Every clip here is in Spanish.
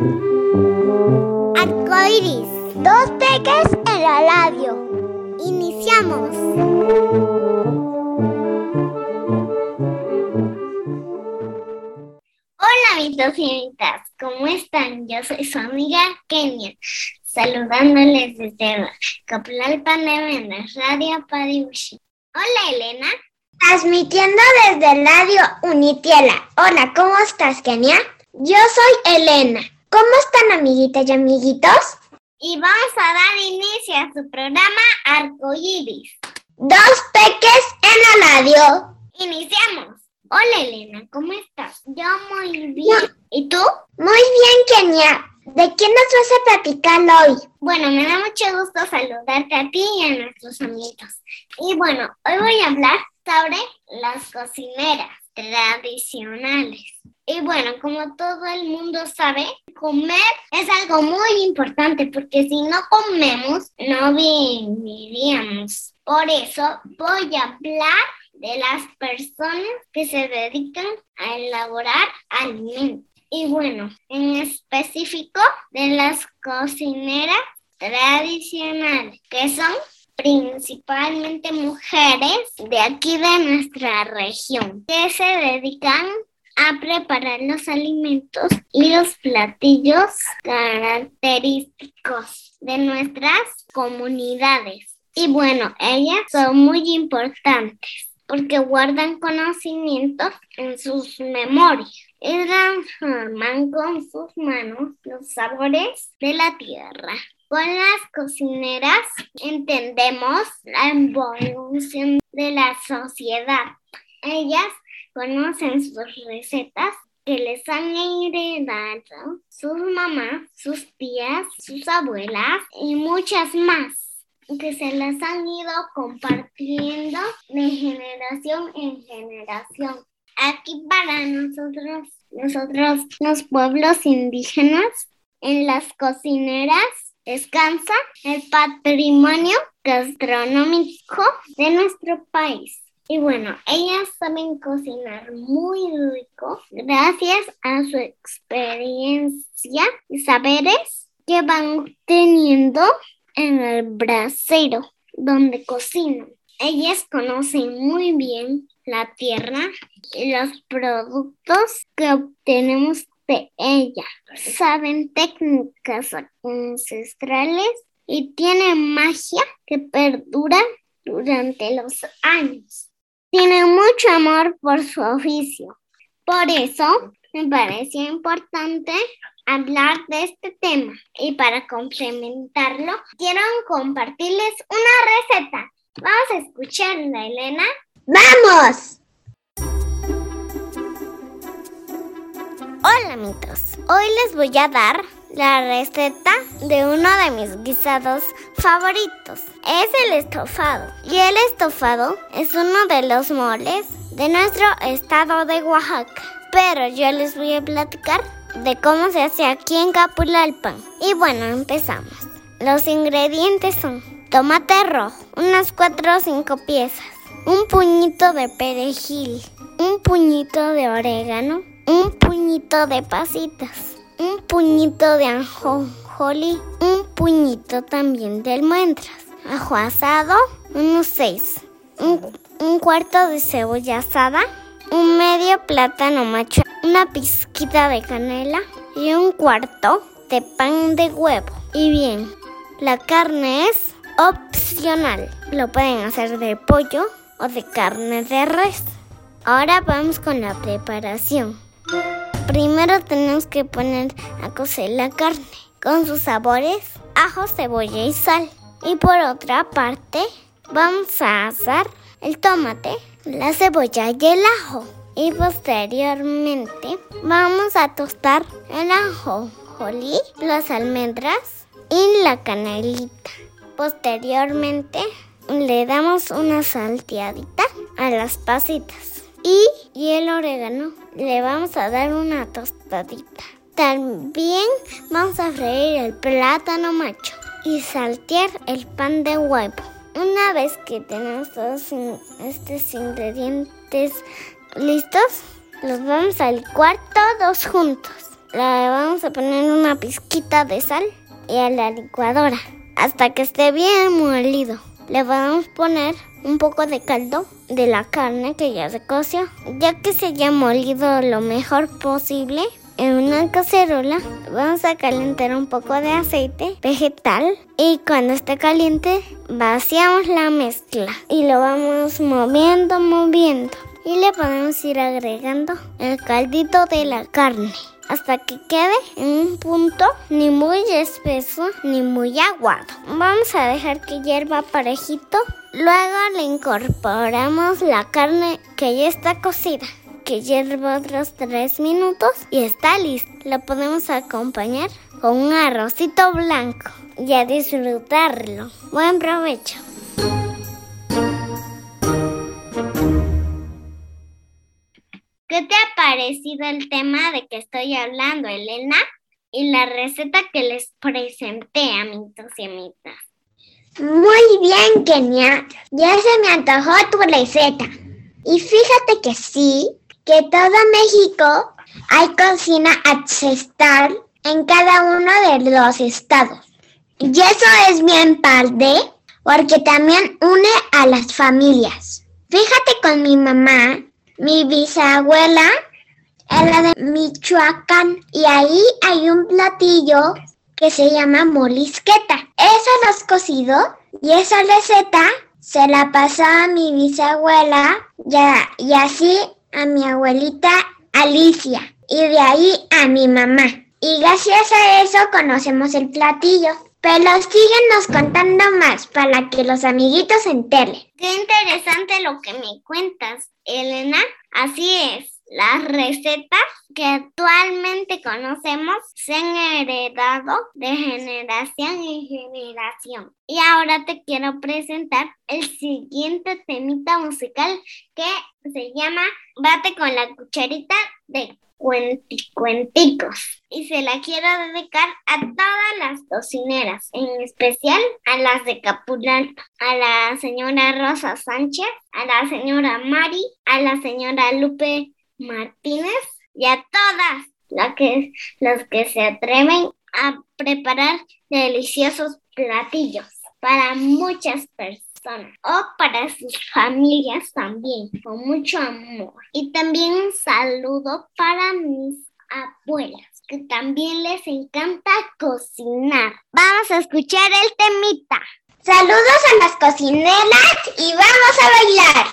Arcoiris, dos peques en la radio. Iniciamos. Hola mis docenitas, ¿cómo están? Yo soy su amiga Kenia, saludándoles desde Caplalpan de Menes, Radio Pariushi. Hola Elena. Transmitiendo desde Radio Unitiela. Hola, ¿cómo estás, Kenia? Yo soy Elena. ¿Cómo están, amiguitas y amiguitos? Y vamos a dar inicio a su programa Arcoiris. Dos peques en la radio. Iniciamos. Hola, Elena, ¿cómo estás? Yo muy bien. ¿Y tú? Muy bien, Kenia. ¿De qué nos vas a platicar hoy? Bueno, me da mucho gusto saludarte a ti y a nuestros amigos. Y bueno, hoy voy a hablar sobre las cocineras tradicionales. Y bueno, como todo el mundo sabe, comer es algo muy importante porque si no comemos, no viviríamos. Por eso voy a hablar de las personas que se dedican a elaborar alimentos. Y bueno, en específico de las cocineras tradicionales, que son principalmente mujeres de aquí de nuestra región, que se dedican a preparar los alimentos y los platillos característicos de nuestras comunidades. Y bueno, ellas son muy importantes porque guardan conocimientos en sus memorias y transforman con sus manos los sabores de la tierra. Con las cocineras entendemos la evolución de la sociedad. Ellas conocen sus recetas que les han heredado sus mamás, sus tías, sus abuelas y muchas más, que se las han ido compartiendo de generación en generación. Aquí para nosotros los pueblos indígenas, en las cocineras descansa el patrimonio gastronómico de nuestro país. Y bueno, ellas saben cocinar muy rico gracias a su experiencia y saberes que van teniendo en el brasero donde cocinan. Ellas conocen muy bien la tierra y los productos que obtenemos de ella. Saben técnicas ancestrales y tienen magia que perdura durante los años. Tienen mucho amor por su oficio. Por eso me pareció importante hablar de este tema. Y para complementarlo, quiero compartirles una receta. ¿Vamos a escucharla, Elena? ¡Vamos! Hola, mitos. Hoy les voy a dar la receta de uno de mis guisados favoritos. Es el estofado. Y el estofado es uno de los moles de nuestro estado de Oaxaca. Pero yo les voy a platicar de cómo se hace aquí en Caplalpan. Y bueno, empezamos. Los ingredientes son tomate rojo, unas 4 o 5 piezas, un puñito de perejil, un puñito de orégano, un puñito de pasitas, un puñito de ajonjolí, un puñito también de almendras, ajo asado, unos 6, un cuarto de cebolla asada, un medio plátano macho, una pizquita de canela y un cuarto de pan de huevo. Y bien, la carne es opcional. Lo pueden hacer de pollo o de carne de res. Ahora vamos con la preparación. Primero tenemos que poner a cocer la carne con sus sabores, ajo, cebolla y sal. Y por otra parte, vamos a asar el tomate, la cebolla y el ajo. Y posteriormente vamos a tostar el ajonjolí, las almendras y la canelita. Posteriormente le damos una salteadita a las pasitas. Y el orégano le vamos a dar una tostadita. También vamos a freír el plátano macho y saltear el pan de huevo. Una vez que tenemos todos estos ingredientes listos, los vamos a licuar todos juntos. le vamos a poner una pizquita de sal y a la licuadora hasta que esté bien molido. Le vamos a poner un poco de caldo de la carne que ya se coció. Ya que se haya molido lo mejor posible, en una cacerola vamos a calentar un poco de aceite vegetal y cuando esté caliente vaciamos la mezcla y lo vamos moviendo y le podemos ir agregando el caldito de la carne hasta que quede en un punto ni muy espeso ni muy aguado. Vamos a dejar que hierva parejito. Luego le incorporamos la carne que ya está cocida, que hierva otros 3 minutos y está listo. Lo podemos acompañar con un arrocito blanco y a disfrutarlo. Buen provecho. ¿Qué te ha parecido el tema de que estoy hablando, Elena? Y la receta que les presenté, amiguitos y amigas. Muy bien, Kenia. Ya se me antojó tu receta. Y fíjate que sí, que todo México hay cocina ancestral en cada uno de los estados. Y eso es bien padre porque también une a las familias. Fíjate con mi mamá, mi bisabuela era de Michoacán y ahí hay un platillo que se llama molisqueta. Eso lo has cocido y esa receta se la pasó a mi bisabuela y así a mi abuelita Alicia y de ahí a mi mamá. Y gracias a eso conocemos el platillo. Pero síguenos contando más para que los amiguitos se enteren. Qué interesante lo que me cuentas, Elena. Así es. Las recetas que actualmente conocemos se han heredado de generación en generación. Y ahora te quiero presentar el siguiente temita musical que se llama Bate con la cucharita de cuenticos. Y se la quiero dedicar a todas las cocineras, en especial a las de Capulana, a la señora Rosa Sánchez, a la señora Mari, a la señora Lupe Martínez y a todas los que se atreven a preparar deliciosos platillos para muchas personas o para sus familias también, con mucho amor. Y también un saludo para mis abuelas, que también les encanta cocinar. Vamos a escuchar el temita. Saludos a las cocineras y vamos a bailar.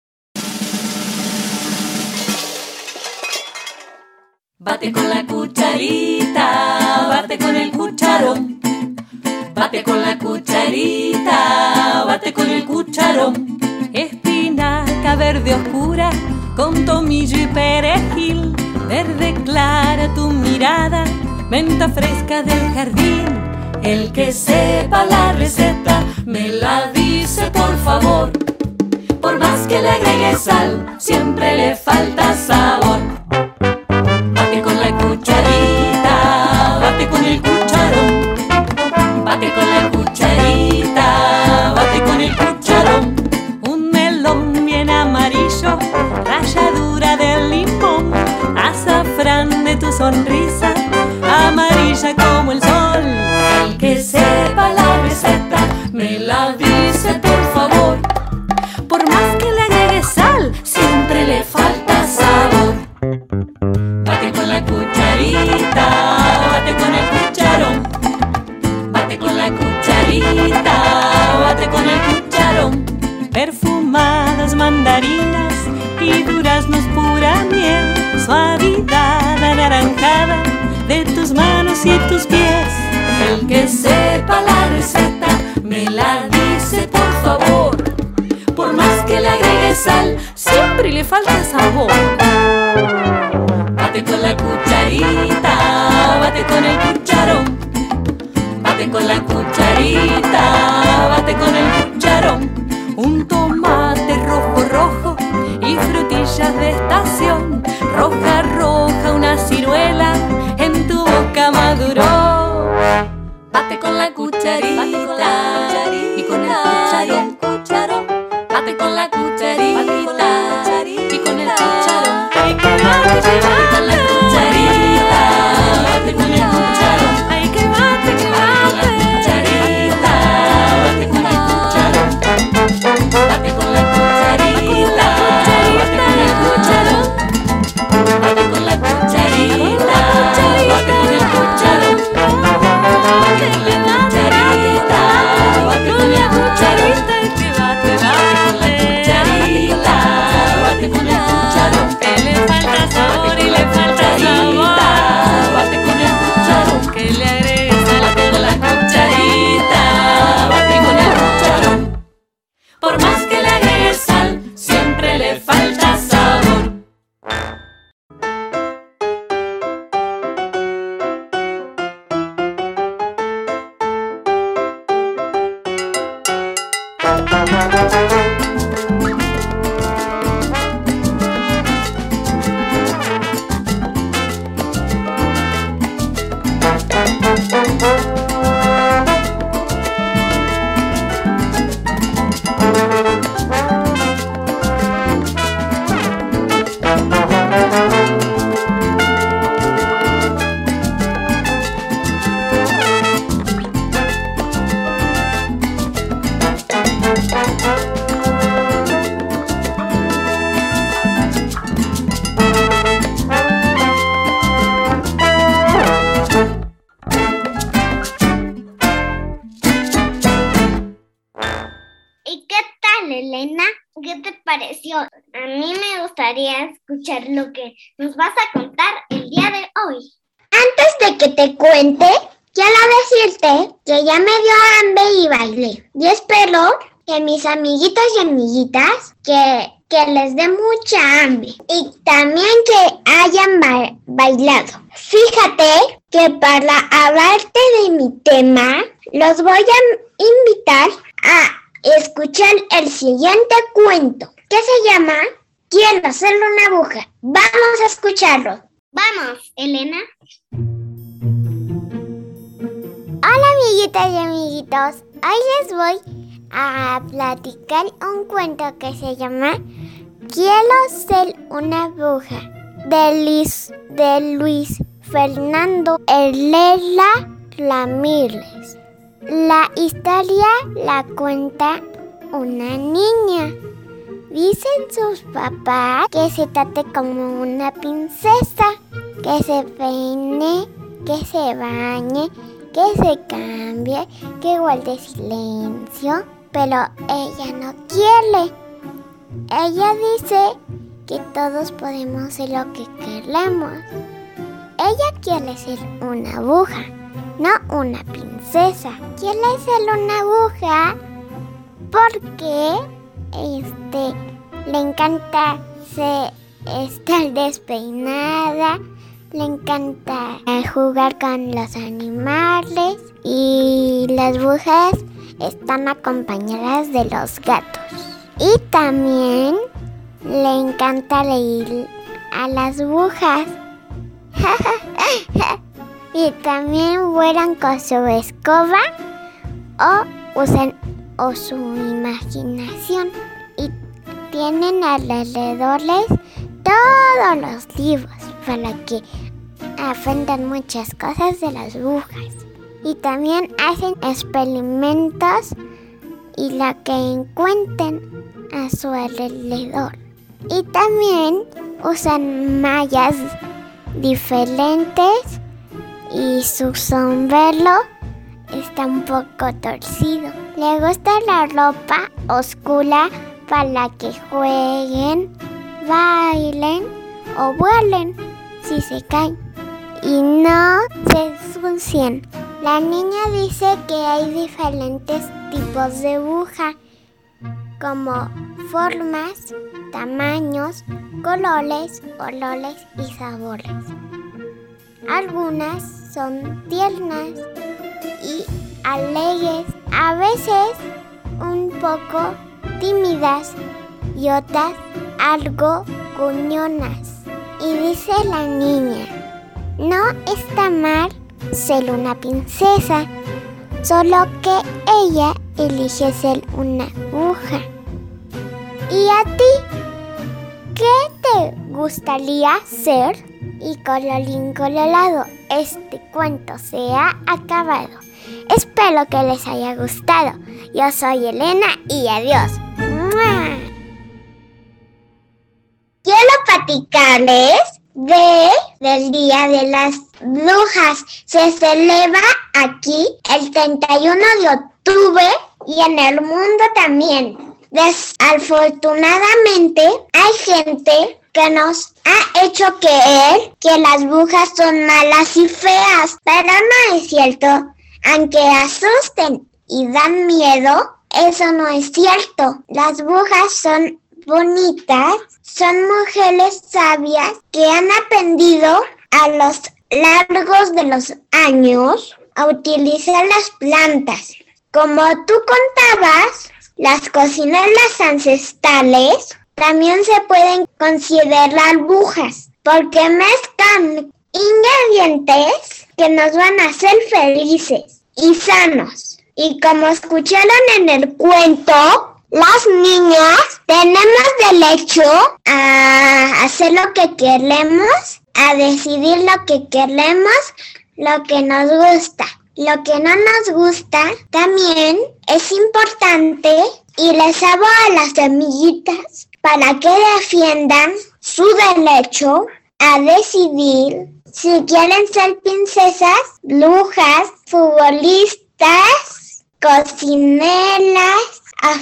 Bate con la cucharita, bate con el cucharón. Bate con la cucharita, bate con el cucharón. Espinaca verde oscura con tomillo y perejil. Verde clara tu mirada, menta fresca del jardín. El que sepa la receta me la dice por favor. Por más que le agregue sal, siempre le falta sabor. Bate con la cucharita, bate con el cucharón. Bate con la cucharita, bate con el cucharón. Un melón bien amarillo, ralladura de limón, azafrán de tu sonrisa, amarilla como el sol. El que sepa la receta me la dice por favor. Por más que le agregue sal, siempre le falta sabor. Bate con la cucharita, bate con el cucharón. Bate con la cucharita, bate con el cucharón. Perfumadas mandarinas y duraznos pura miel, suavidad anaranjada de tus manos y tus pies. El que sepa la receta me la dice por favor. Por más que le agregue sal, siempre le falta sabor. Bate con la cucharita, bate con el cucharón. Bate con la cucharita, bate con el cucharón. Un tomate rojo y frutillas de estación. Roja una ciruela en tu boca maduró. Bate con la cucharita y con el cucharón. Bate con la cucharita y con el cucharón. Bate con la cucharita, ¿Y qué tal, Elena? ¿Qué te pareció? A mí me gustaría escuchar lo que nos vas a contar el día de hoy. Antes de que te cuente, quiero decirte que ya me dio hambre y bailé. Y espero que mis amiguitos y amiguitas que les dé mucha hambre. Y también que hayan bailado. Fíjate que para hablarte de mi tema, los voy a invitar a escuchar el siguiente cuento, que se llama Quiero ser una aguja. Vamos a escucharlo. Vamos, Elena. Hola amiguitas y amiguitos, hoy les voy a platicar un cuento que se llama Quiero ser una aguja, de Luis Fernando Herrera Ramírez. La historia la cuenta una niña. Dicen sus papás que se trate como una princesa, que se peine, que se bañe, que se cambie, que guarde silencio, pero ella no quiere. Ella dice que todos podemos ser lo que queremos. Ella quiere ser una aguja, no una princesa. Quiere ser una aguja porque le encanta estar despeinada, le encanta jugar con los animales y las agujas están acompañadas de los gatos. Y también le encanta reír a las agujas. Y también vuelan con su escoba o usan su imaginación. Y tienen alrededores todos los libros para que aprendan muchas cosas de las agujas. Y también hacen experimentos y lo que encuentren a su alrededor. Y también usan mallas diferentes y su sombrero está un poco torcido. Le gusta la ropa oscura para que jueguen, bailen o vuelen si se caen y no se ensucien. La niña dice que hay diferentes tipos de aguja, como formas, tamaños, colores, olores y sabores. Algunas son tiernas y alegres, a veces un poco tímidas y otras algo gruñonas. Y dice la niña, no está mal ser una princesa, solo que ella elige ser una aguja. ¿Y a ti? ¿Qué te gustaría ser? Y colorín colorado, este cuento se ha acabado. Espero que les haya gustado. Yo soy Elena y adiós. ¡Mua! Quiero platicarles del Día de las Brujas. Se celebra aquí el 31 de octubre y en el mundo también. Desafortunadamente hay gente que nos ha hecho creer que las brujas son malas y feas, pero no es cierto. Aunque asusten y dan miedo, eso no es cierto. Las brujas son bonitas, son mujeres sabias que han aprendido a lo largo de los años a utilizar las plantas. Como tú contabas, las cocineras ancestrales también se pueden considerar brujas, porque mezclan ingredientes que nos van a hacer felices y sanos. Y como escucharon en el cuento, las niñas tenemos derecho a hacer lo que queremos, a decidir lo que queremos, lo que nos gusta. Lo que no nos gusta también es importante y les hablo a las amiguitas para que defiendan su derecho a decidir si quieren ser princesas, brujas, futbolistas, cocineras,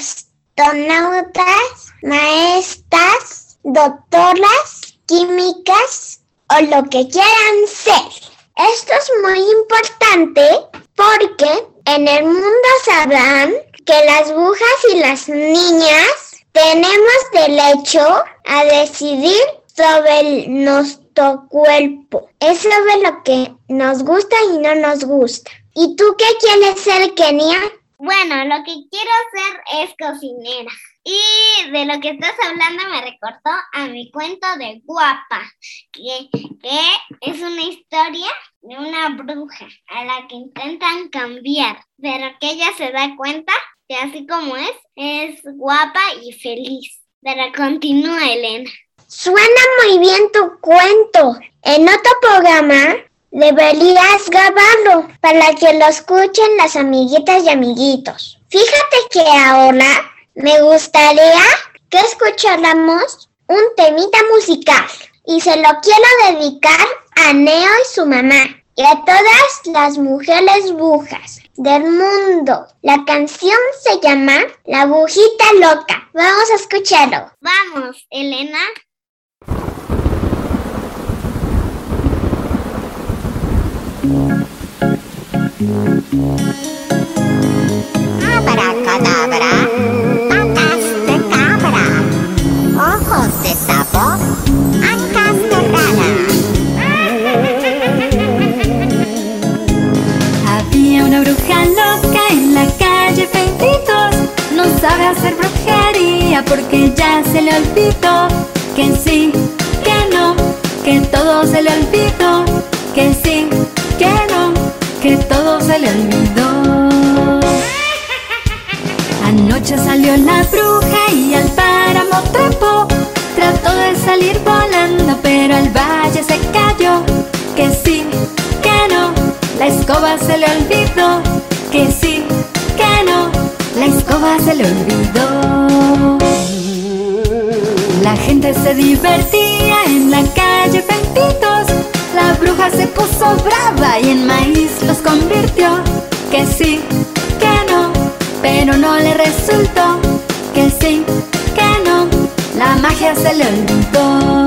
astronautas, maestras, doctoras, químicas o lo que quieran ser. Esto es muy importante porque en el mundo sabrán que las brujas y las niñas tenemos derecho a decidir sobre nuestro cuerpo. Es sobre lo que nos gusta y no nos gusta. ¿Y tú qué quieres ser, Kenia? Bueno, lo que quiero ser es cocinera. Y de lo que estás hablando me recordó a mi cuento de Guapa, que es una historia de una bruja a la que intentan cambiar, pero que ella se da cuenta que así como es guapa y feliz. Pero continúa, Elena. Suena muy bien tu cuento. En otro programa deberías grabarlo para que lo escuchen las amiguitas y amiguitos. Fíjate que ahora me gustaría que escucháramos un temita musical y se lo quiero dedicar a Neo y su mamá y a todas las mujeres brujas del mundo. La canción se llama La Brujita Loca. Vamos a escucharlo. Vamos, Elena. Abracadabra, patas de cabra, ojos de sapo, ancas de rana. Había una bruja loca en la calle 22. No sabe hacer brujería porque ya se le olvidó. Que sí, que no, que todo se le olvidó. Que sí, que no, que todo se le olvidó. Anoche salió la bruja y al páramo trepó. Trató de salir volando, pero al valle se cayó. Que sí, que no, la escoba se le olvidó. Que sí, que no, la escoba se le olvidó. La gente se divertía en la calle 22. La bruja se puso brava y en maíz los convirtió. Que sí, que no, pero no le resultó. Que sí, que no, la magia se le olvidó.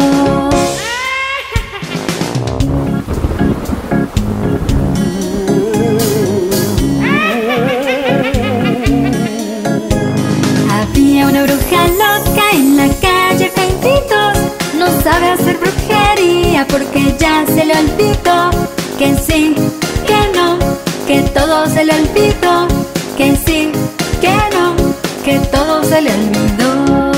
Había una bruja loca en la calle 22. No sabe hacer brujería porque ya se le olvidó. Que sí, que no, que todo se le olvidó. Que sí, que no, que todo se le olvidó.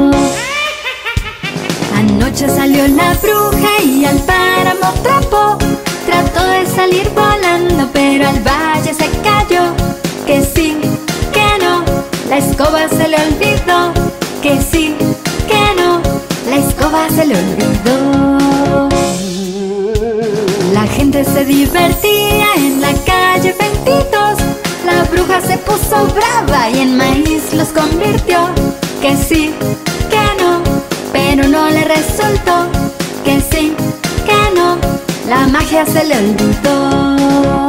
Anoche salió la bruja y al páramo trepó. Trató de salir volando, pero al valle se cayó. Que sí, que no, la escoba se le olvidó. Que sí, que no, la escoba se le olvidó. La gente se divertía en la calle 22. La bruja se puso brava y en maíz los convirtió. Que sí, que no, pero no le resultó. Que sí, que no, la magia se le olvidó.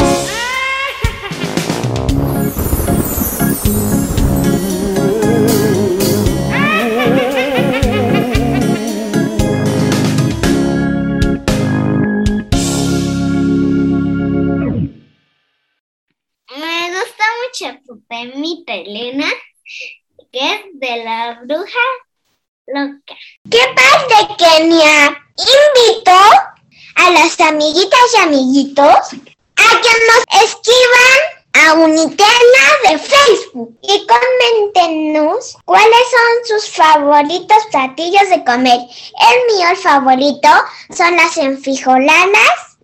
Tu temita, Elena, que es de la bruja loca. ¡Qué padre, Kenia! Invito a las amiguitas y amiguitos a que nos escriban a Unitela de Facebook y coméntenos cuáles son sus favoritos platillos de comer. El mío favorito son las enfrijoladas,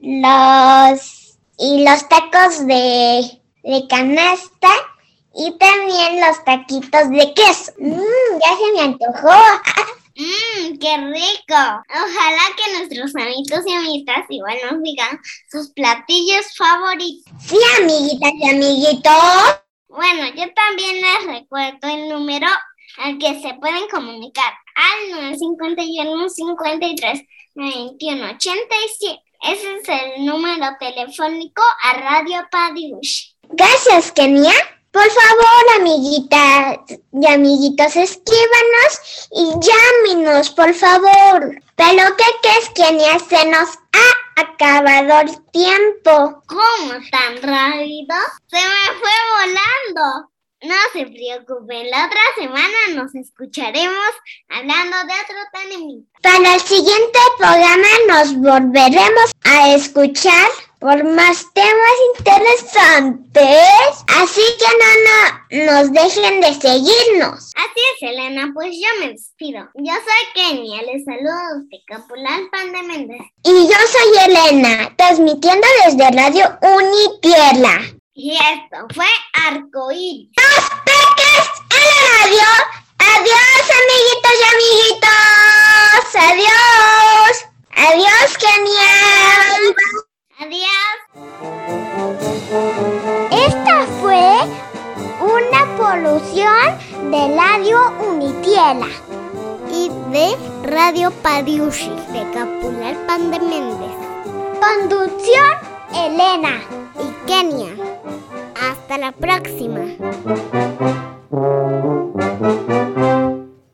los tacos de canasta y también los taquitos de queso. Ya se me antojó. ¡Qué rico! Ojalá que nuestros amiguitos y amiguitas igual nos digan sus platillos favoritos. Sí, amiguitas y amiguitos. Bueno, yo también les recuerdo el número al que se pueden comunicar, al 951 53 21 87. Ese es el número telefónico a Radio Padiushi. Gracias, Kenia. Por favor, amiguitas y amiguitos, escríbanos y llámenos, por favor. Pero ¿qué crees, Kenia? Se nos ha acabado el tiempo. ¿Cómo tan rápido? Se me fue volando. No se preocupen, la otra semana nos escucharemos hablando de otro temita. Para el siguiente programa nos volveremos a escuchar por más temas interesantes. Así que no nos dejen de seguirnos. Así es, Elena, pues yo me despido. Yo soy Kenia, les saludo desde Capulalpan de Méndez. Y yo soy Elena, transmitiendo desde Radio Unitela. Y esto fue Arcoíris. ¡Los peques en la radio! ¡Adiós, amiguitos y amiguitos! ¡Adiós! ¡Adiós, Kenia! Adiós. Esta fue una producción de Radio Unitela Y de Radio Padiushi de Capulalpan de Méndez. Conducción Elena Y Kenia. Hasta la próxima.